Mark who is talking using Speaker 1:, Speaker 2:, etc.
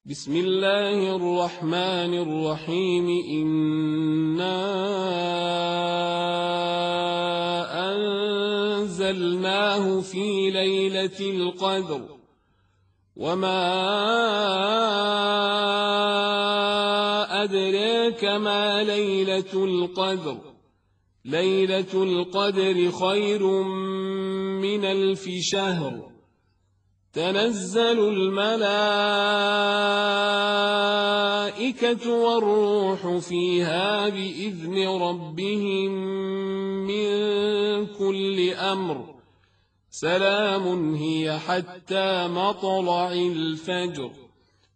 Speaker 1: بسم الله الرحمن الرحيم إنا أنزلناه في ليلة القدر وما أدراك ما ليلة القدر ليلة القدر خير من 1000 شهر تنزل الملائكة والروح فيها بإذن ربهم من كل أمر سلام هي حتى مطلع الفجر.